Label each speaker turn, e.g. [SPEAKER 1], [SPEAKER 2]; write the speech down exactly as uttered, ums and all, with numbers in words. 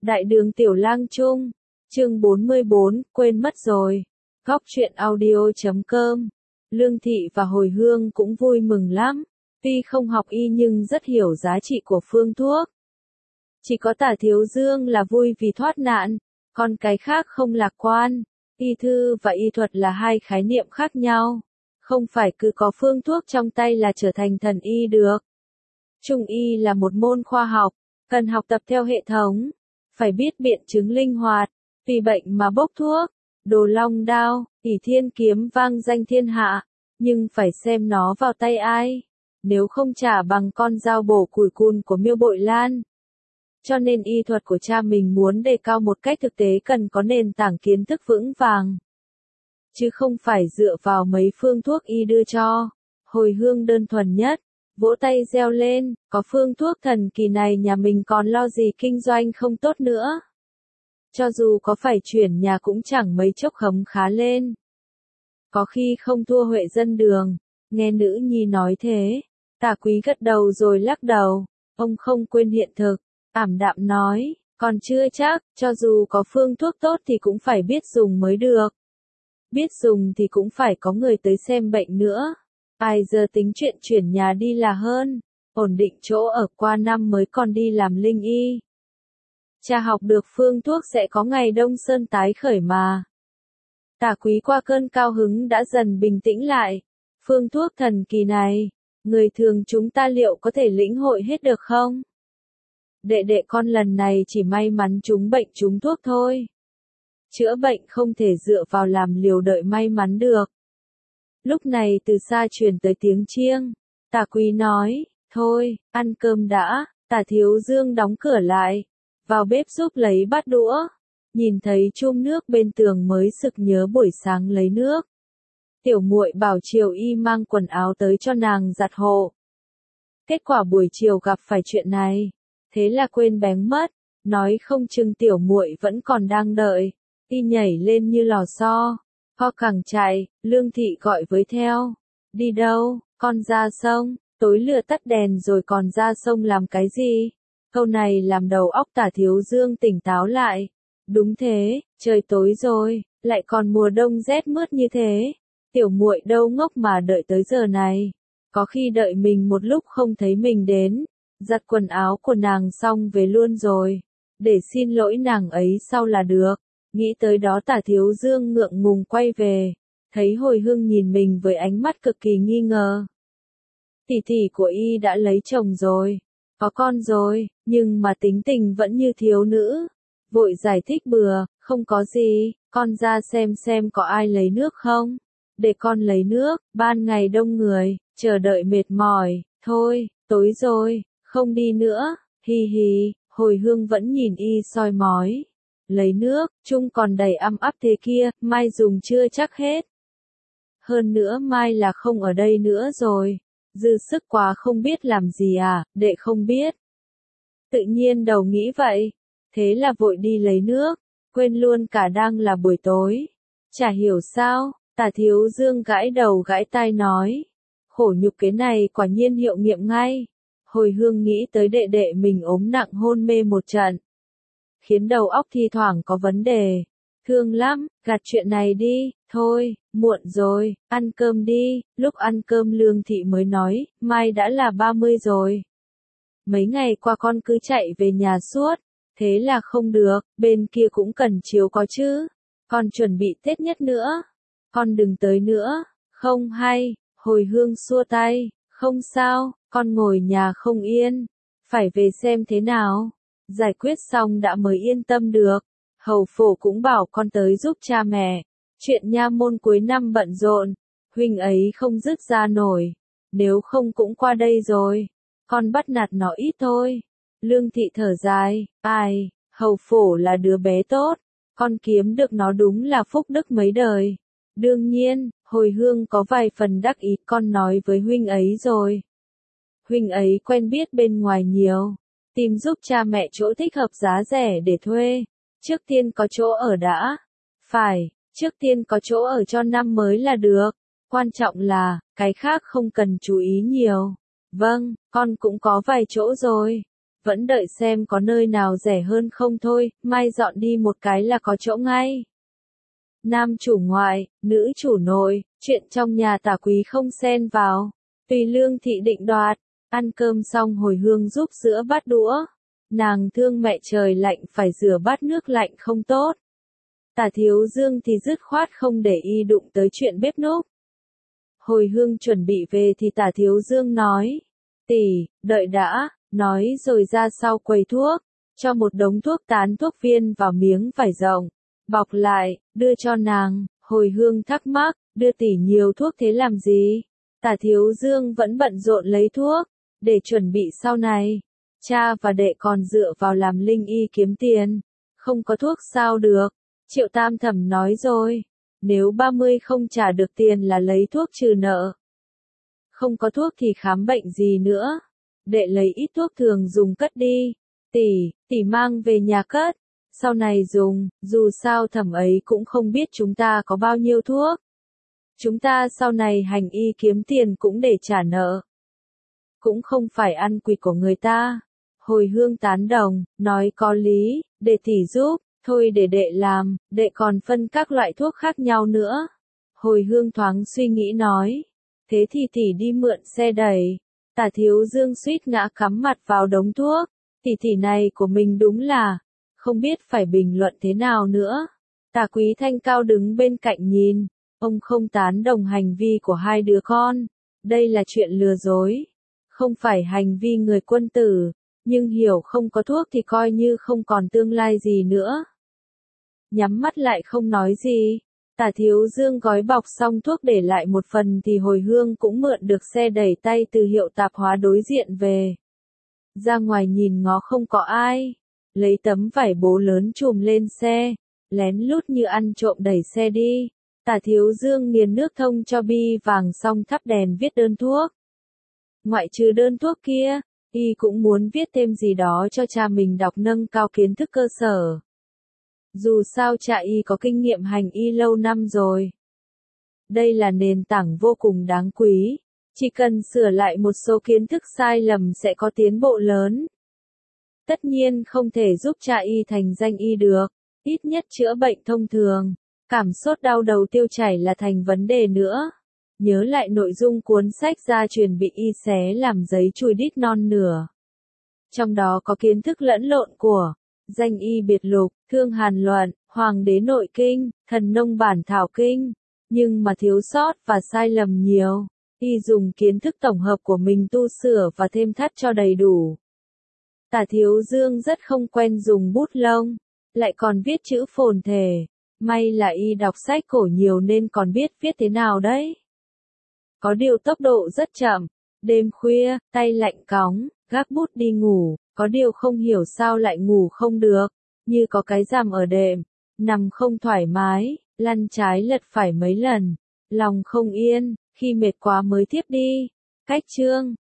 [SPEAKER 1] Đại đường Tiểu Lang Trung, chương bốn mươi bốn, quên mất rồi. Góc truyện audio.com. Lương Thị và Hồi Hương cũng vui mừng lắm, tuy không học y nhưng rất hiểu giá trị của phương thuốc. Chỉ có Tả Thiếu Dương là vui vì thoát nạn, còn cái khác không lạc quan. Y thư và y thuật là hai khái niệm khác nhau, không phải cứ có phương thuốc trong tay là trở thành thần y được. Trung y là một môn khoa học, cần học tập theo hệ thống, phải biết biện chứng linh hoạt, vì bệnh mà bốc thuốc. Đồ Long đao, ỷ thiên kiếm vang danh thiên hạ, nhưng phải xem nó vào tay ai, nếu không trả bằng con dao bổ củi cùn của Miêu Bội Lan. Cho nên y thuật của cha mình muốn đề cao một cách thực tế cần có nền tảng kiến thức vững vàng, chứ không phải dựa vào mấy phương thuốc y đưa cho. Hồi Hương đơn thuần nhất, vỗ tay reo lên, có phương thuốc thần kỳ này nhà mình còn lo gì kinh doanh không tốt nữa. Cho dù có phải chuyển nhà cũng chẳng mấy chốc khấm khá lên. Có khi không thua Huệ dân đường, nghe nữ nhi nói thế, Tả Quý gật đầu rồi lắc đầu, ông không quên hiện thực, ảm đạm nói, còn chưa chắc, cho dù có phương thuốc tốt thì cũng phải biết dùng mới được. Biết dùng thì cũng phải có người tới xem bệnh nữa. Ai giờ tính chuyện chuyển nhà đi là hơn, ổn định chỗ ở qua năm mới còn đi làm linh y. Cha học được phương thuốc sẽ có ngày Đông Sơn tái khởi mà. Tả Quý qua cơn cao hứng đã dần bình tĩnh lại. Phương thuốc thần kỳ này, người thường chúng ta liệu có thể lĩnh hội hết được không? Đệ đệ con lần này chỉ may mắn trúng bệnh trúng thuốc thôi. Chữa bệnh không thể dựa vào làm liều đợi may mắn được. Lúc này từ xa truyền tới tiếng chiêng. Tả Quý nói, thôi, ăn cơm đã. Tả Thiếu Dương đóng cửa lại, vào bếp giúp lấy bát đũa. Nhìn thấy chum nước bên tường mới sực nhớ buổi sáng lấy nước. Tiểu muội bảo chiều y mang quần áo tới cho nàng giặt hộ. Kết quả buổi chiều gặp phải chuyện này, thế là quên bén mất, nói không chừng tiểu muội vẫn còn đang đợi. Y nhảy lên như lò xo, ho cẳng chạy, Lương Thị gọi với theo. Đi đâu, con ra sông, tối lửa tắt đèn rồi còn ra sông làm cái gì? Câu này làm đầu óc Tả Thiếu Dương tỉnh táo lại. Đúng thế, trời tối rồi, lại còn mùa đông rét mướt như thế. Tiểu muội đâu ngốc mà đợi tới giờ này. Có khi đợi mình một lúc không thấy mình đến, giặt quần áo của nàng xong về luôn rồi, để xin lỗi nàng ấy sau là được. Nghĩ tới đó Tả Thiếu Dương ngượng ngùng quay về, thấy Hồi Hương nhìn mình với ánh mắt cực kỳ nghi ngờ. Tỷ tỷ của y đã lấy chồng rồi, có con rồi, nhưng mà tính tình vẫn như thiếu nữ. Vội giải thích bừa, không có gì, con ra xem xem có ai lấy nước không. Để con lấy nước, ban ngày đông người, chờ đợi mệt mỏi, thôi, tối rồi, không đi nữa, hi hi. Hồi Hương vẫn nhìn y soi mói. Lấy nước, chung còn đầy âm ắp thế kia, mai dùng chưa chắc hết. Hơn nữa mai là không ở đây nữa rồi. Dư sức quá không biết làm gì à, đệ không biết. Tự nhiên đầu nghĩ vậy. Thế là vội đi lấy nước, quên luôn cả đang là buổi tối. Chả hiểu sao, Tả Thiếu Dương gãi đầu gãi tai nói. Khổ nhục cái này quả nhiên hiệu nghiệm ngay. Hồi Hương nghĩ tới đệ đệ mình ốm nặng hôn mê một trận, khiến đầu óc thi thoảng có vấn đề. Thương lắm, gạt chuyện này đi, thôi, muộn rồi, ăn cơm đi. Lúc ăn cơm Lương Thị mới nói, mai đã là ba mươi rồi. Mấy ngày qua con cứ chạy về nhà suốt, thế là không được, bên kia cũng cần chiếu có chứ. Con chuẩn bị Tết nhất nữa, con đừng tới nữa, không hay. Hồi Hương xua tay, không sao, con ngồi nhà không yên, phải về xem thế nào. Giải quyết xong đã mới yên tâm được. Hầu Phổ cũng bảo con tới giúp cha mẹ. Chuyện nha môn cuối năm bận rộn, huynh ấy không dứt ra nổi. Nếu không cũng qua đây rồi. Con bắt nạt nó ít thôi. Lương Thị thở dài, ai, Hầu Phổ là đứa bé tốt. Con kiếm được nó đúng là phúc đức mấy đời. Đương nhiên, Hồi Hương có vài phần đắc ý con nói với huynh ấy rồi. Huynh ấy quen biết bên ngoài nhiều. Tìm giúp cha mẹ chỗ thích hợp giá rẻ để thuê. Trước tiên có chỗ ở đã. Phải, trước tiên có chỗ ở cho năm mới là được. Quan trọng là, cái khác không cần chú ý nhiều. Vâng, con cũng có vài chỗ rồi. vẫn đợi xem có nơi nào rẻ hơn không thôi, mai dọn đi một cái là có chỗ ngay. Nam chủ ngoại, nữ chủ nội, chuyện trong nhà Tả Quý không xen vào, tùy Lương Thị định đoạt. Ăn cơm xong Hồi Hương giúp rửa bát đũa. Nàng thương mẹ trời lạnh phải rửa bát nước lạnh không tốt. Tả Thiếu Dương thì dứt khoát không để y đụng tới chuyện bếp núc. Hồi Hương chuẩn bị về thì Tả Thiếu Dương nói, tỷ, đợi đã, nói rồi ra sau quầy thuốc, cho một đống thuốc tán thuốc viên vào miếng vải rộng, bọc lại, đưa cho nàng. Hồi Hương thắc mắc, đưa tỷ nhiều thuốc thế làm gì? Tả Thiếu Dương vẫn bận rộn lấy thuốc, để chuẩn bị sau này. Cha và đệ còn dựa vào làm linh y kiếm tiền, không có thuốc sao được. Triệu Tam Thẩm nói rồi, nếu ba mươi không trả được tiền là lấy thuốc trừ nợ. Không có thuốc thì khám bệnh gì nữa. Đệ lấy ít thuốc thường dùng cất đi. Tỷ, tỷ mang về nhà cất. Sau này dùng, dù sao Thẩm ấy cũng không biết chúng ta có bao nhiêu thuốc. Chúng ta sau này hành y kiếm tiền cũng để trả nợ. Cũng không phải ăn quỵt của người ta. Hồi Hương tán đồng, nói có lý, để tỷ giúp, thôi để đệ làm, đệ còn phân các loại thuốc khác nhau nữa. Hồi Hương thoáng suy nghĩ nói, thế thì tỷ đi mượn xe đẩy. Tả Thiếu Dương suýt ngã cắm mặt vào đống thuốc, tỷ tỷ này của mình đúng là, không biết phải bình luận thế nào nữa. Tả Quý Thanh cao đứng bên cạnh nhìn, ông không tán đồng hành vi của hai đứa con, đây là chuyện lừa dối, không phải hành vi người quân tử, nhưng hiểu không có thuốc thì coi như không còn tương lai gì nữa. Nhắm mắt lại không nói gì, Tả Thiếu Dương gói bọc xong thuốc để lại một phần thì Hồi Hương cũng mượn được xe đẩy tay từ hiệu tạp hóa đối diện về. Ra ngoài nhìn ngó không có ai, lấy tấm vải bố lớn trùm lên xe, lén lút như ăn trộm đẩy xe đi. Tả Thiếu Dương nghiền nước thông cho bi vàng xong thắp đèn viết đơn thuốc. Ngoại trừ đơn thuốc kia, y cũng muốn viết thêm gì đó cho cha mình đọc nâng cao kiến thức cơ sở. Dù sao cha y có kinh nghiệm hành y lâu năm rồi. Đây là nền tảng vô cùng đáng quý, chỉ cần sửa lại một số kiến thức sai lầm sẽ có tiến bộ lớn. Tất nhiên không thể giúp cha y thành danh y được, ít nhất chữa bệnh thông thường, cảm sốt đau đầu tiêu chảy là thành vấn đề nữa. Nhớ lại nội dung cuốn sách gia truyền bị y xé làm giấy chùi đít non nửa. Trong đó có kiến thức lẫn lộn của danh y biệt lục, thương hàn luận, hoàng đế nội kinh, thần nông bản thảo kinh, nhưng mà thiếu sót và sai lầm nhiều. Y dùng kiến thức tổng hợp của mình tu sửa và thêm thắt cho đầy đủ. Tả Thiếu Dương rất không quen dùng bút lông, lại còn viết chữ phồn thể. May là y đọc sách cổ nhiều nên còn biết viết thế nào đấy. Có điều tốc độ rất chậm, đêm khuya, tay lạnh cóng, gác bút đi ngủ, có điều không hiểu sao lại ngủ không được, như có cái giằm ở đệm, nằm không thoải mái, lăn trái lật phải mấy lần, lòng không yên, khi mệt quá mới thiếp đi. Cách chương